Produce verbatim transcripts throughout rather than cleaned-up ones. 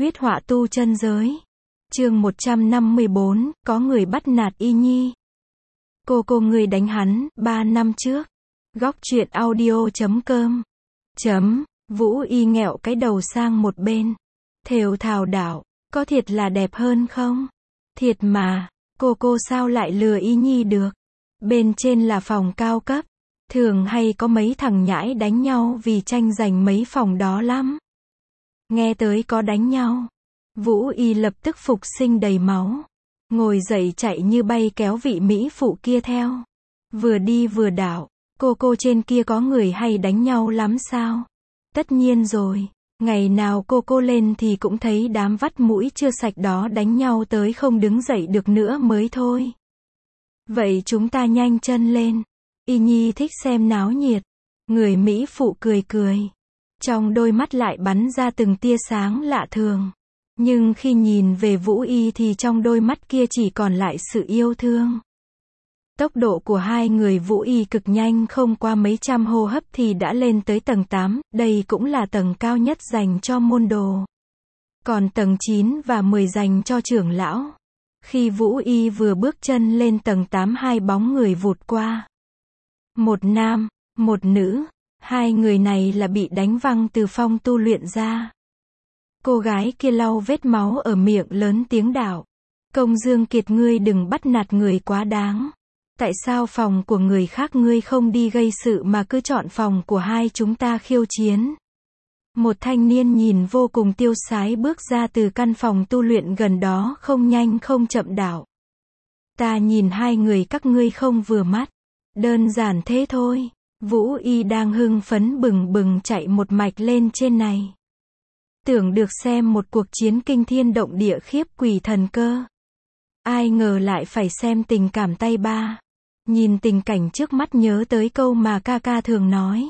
Huyết họa tu chân giới. Chương một trăm năm mươi bốn, có người bắt nạt Y Nhi. Cô cô người đánh hắn, ba năm trước. Góc truyện audio chấm com. Chấm, Vũ Y nghẹo cái đầu sang một bên. Thều thào đảo, có thiệt là đẹp hơn không? Thiệt mà, cô cô sao lại lừa Y Nhi được? Bên trên là phòng cao cấp. Thường hay có mấy thằng nhãi đánh nhau vì tranh giành mấy phòng đó lắm. Nghe tới có đánh nhau, Vũ Y lập tức phục sinh đầy máu. Ngồi dậy chạy như bay kéo vị mỹ phụ kia theo. Vừa đi vừa đảo, cô cô trên kia có người hay đánh nhau lắm sao? Tất nhiên rồi, ngày nào cô cô lên thì cũng thấy đám vắt mũi chưa sạch đó đánh nhau tới không đứng dậy được nữa mới thôi. Vậy chúng ta nhanh chân lên. Y Nhi thích xem náo nhiệt. Người mỹ phụ cười cười. Trong đôi mắt lại bắn ra từng tia sáng lạ thường. Nhưng khi nhìn về Vũ Y thì trong đôi mắt kia chỉ còn lại sự yêu thương. Tốc độ của hai người Vũ Y cực nhanh, không qua mấy trăm hô hấp thì đã lên tới tầng tám, đây cũng là tầng cao nhất dành cho môn đồ. Còn tầng chín và mười dành cho trưởng lão. Khi Vũ Y vừa bước chân lên tầng tám, hai bóng người vụt qua. Một nam, một nữ, hai người này là bị đánh văng từ phong tu luyện ra. Cô gái kia lau vết máu ở miệng lớn tiếng đảo. Công Dương Kiệt, ngươi đừng bắt nạt người quá đáng. Tại sao phòng của người khác ngươi không đi gây sự mà cứ chọn phòng của hai chúng ta khiêu chiến? Một thanh niên nhìn vô cùng tiêu sái bước ra từ căn phòng tu luyện gần đó, không nhanh không chậm đảo. Ta nhìn hai người các ngươi không vừa mắt. Đơn giản thế thôi. Vũ Y đang hưng phấn bừng bừng chạy một mạch lên trên này. Tưởng được xem một cuộc chiến kinh thiên động địa khiếp quỷ thần cơ. Ai ngờ lại phải xem tình cảm tay ba. Nhìn tình cảnh trước mắt nhớ tới câu mà ca ca thường nói.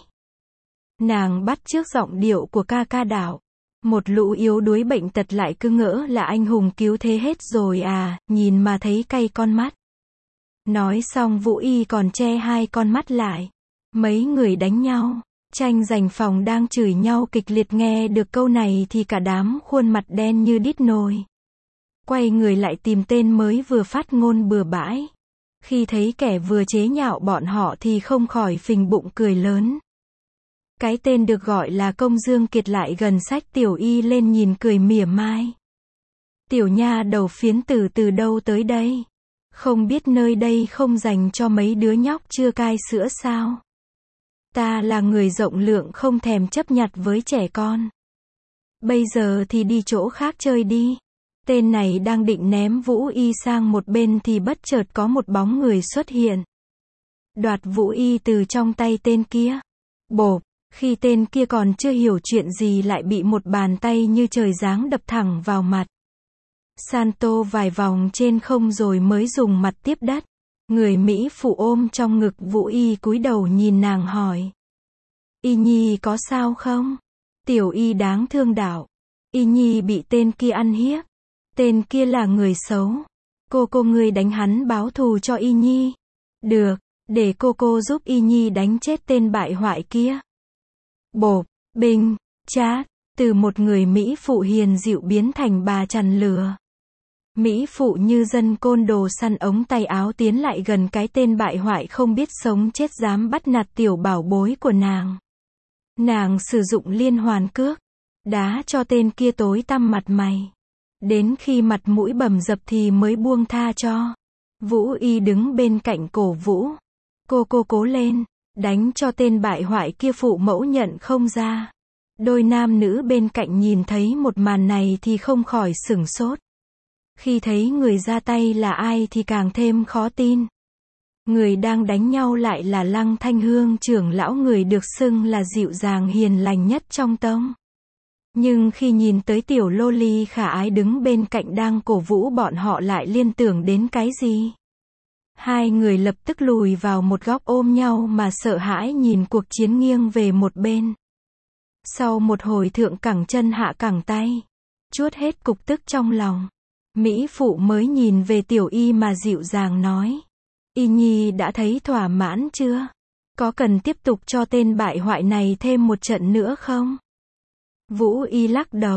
Nàng bắt chước giọng điệu của ca ca đảo. Một lũ yếu đuối bệnh tật lại cứ ngỡ là anh hùng cứu thế hết rồi à, nhìn mà thấy cay con mắt. Nói xong Vũ Y còn che hai con mắt lại. Mấy người đánh nhau, tranh giành phòng đang chửi nhau kịch liệt, nghe được câu này thì cả đám khuôn mặt đen như đít nồi. Quay người lại tìm tên mới vừa phát ngôn bừa bãi. Khi thấy kẻ vừa chế nhạo bọn họ thì không khỏi phình bụng cười lớn. Cái tên được gọi là Công Dương Kiệt lại gần xách Tiểu Y lên nhìn cười mỉa mai. Tiểu nha đầu phiến tử từ đâu tới đây? Không biết nơi đây không dành cho mấy đứa nhóc chưa cai sữa sao? Ta là người rộng lượng không thèm chấp nhặt với trẻ con. Bây giờ thì đi chỗ khác chơi đi. Tên này đang định ném Vũ Y sang một bên thì bất chợt có một bóng người xuất hiện. Đoạt Vũ Y từ trong tay tên kia. Bộp, khi tên kia còn chưa hiểu chuyện gì lại bị một bàn tay như trời giáng đập thẳng vào mặt. Santo vài vòng trên không rồi mới dùng mặt tiếp đất. Người mỹ phụ ôm trong ngực Vũ Y cúi đầu nhìn nàng hỏi. Y Nhi có sao không? Tiểu Y đáng thương đảo. Y Nhi bị tên kia ăn hiếp. Tên kia là người xấu. Cô cô ngươi đánh hắn báo thù cho Y Nhi. Được, để cô cô giúp Y Nhi đánh chết tên bại hoại kia. Bộp, binh, chát, từ một người mỹ phụ hiền dịu biến thành bà chằn lửa. Mỹ phụ như dân côn đồ săn ống tay áo tiến lại gần cái tên bại hoại không biết sống chết dám bắt nạt tiểu bảo bối của nàng. Nàng sử dụng liên hoàn cước, đá cho tên kia tối tăm mặt mày. Đến khi mặt mũi bầm dập thì mới buông tha cho. Vũ Y đứng bên cạnh cổ Vũ. Cô cô cố lên, đánh cho tên bại hoại kia phụ mẫu nhận không ra. Đôi nam nữ bên cạnh nhìn thấy một màn này thì không khỏi sửng sốt. Khi thấy người ra tay là ai thì càng thêm khó tin. Người đang đánh nhau lại là Lăng Thanh Hương, trưởng lão, người được xưng là dịu dàng hiền lành nhất trong tông. Nhưng khi nhìn tới tiểu lô ly khả ái đứng bên cạnh đang cổ vũ bọn họ lại liên tưởng đến cái gì. Hai người lập tức lùi vào một góc ôm nhau mà sợ hãi nhìn cuộc chiến nghiêng về một bên. Sau một hồi thượng cẳng chân hạ cẳng tay, chuốt hết cục tức trong lòng, mỹ phụ mới nhìn về Tiểu Y mà dịu dàng nói. Y Nhi đã thấy thỏa mãn chưa? Có cần tiếp tục cho tên bại hoại này thêm một trận nữa không? Vũ Y lắc đầu.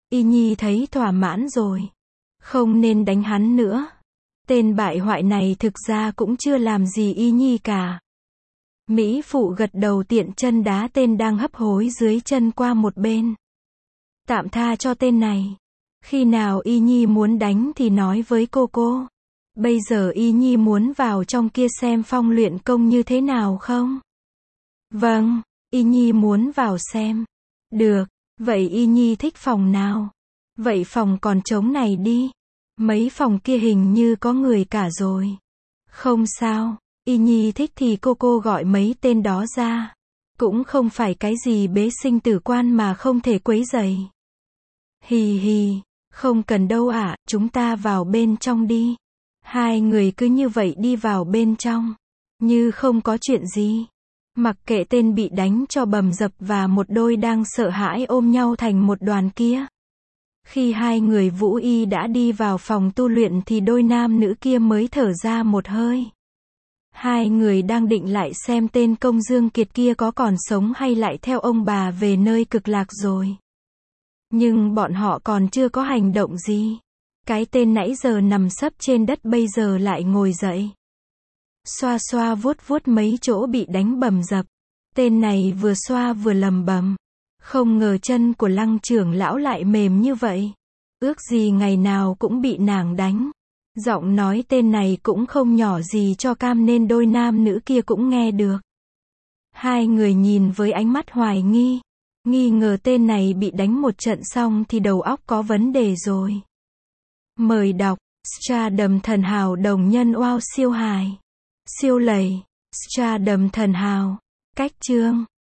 Y Nhi thấy thỏa mãn rồi. Không nên đánh hắn nữa. Tên bại hoại này thực ra cũng chưa làm gì Y Nhi cả. Mỹ phụ gật đầu tiện chân đá tên đang hấp hối dưới chân qua một bên. Tạm tha cho tên này. Khi nào Y Nhi muốn đánh thì nói với cô cô. Bây giờ Y Nhi muốn vào trong kia xem Phong luyện công như thế nào không? Vâng, Y Nhi muốn vào xem. Được, vậy Y Nhi thích phòng nào? Vậy phòng còn trống này đi. Mấy phòng kia hình như có người cả rồi. Không sao, Y Nhi thích thì cô cô gọi mấy tên đó ra. Cũng không phải cái gì bế sinh tử quan mà không thể quấy rầy. Hì hì, không cần đâu ạ, chúng ta vào bên trong đi. Hai người cứ như vậy đi vào bên trong. Như không có chuyện gì. Mặc kệ tên bị đánh cho bầm dập và một đôi đang sợ hãi ôm nhau thành một đoàn kia. Khi hai người Vũ Y đã đi vào phòng tu luyện thì đôi nam nữ kia mới thở ra một hơi. Hai người đang định lại xem tên Công Dương Kiệt kia có còn sống hay lại theo ông bà về nơi cực lạc rồi. Nhưng bọn họ còn chưa có hành động gì. Cái tên nãy giờ nằm sấp trên đất bây giờ lại ngồi dậy. Xoa xoa vuốt vuốt mấy chỗ bị đánh bầm dập. Tên này vừa xoa vừa lầm bầm. Không ngờ chân của Lăng trưởng lão lại mềm như vậy. Ước gì ngày nào cũng bị nàng đánh. Giọng nói tên này cũng không nhỏ gì cho cam nên đôi nam nữ kia cũng nghe được. Hai người nhìn với ánh mắt hoài nghi. Nghi ngờ tên này bị đánh một trận xong thì đầu óc có vấn đề rồi. Mời đọc, Stardom thần hào đồng nhân wow siêu hài. Siêu lầy, Stardom thần hào. Cách chương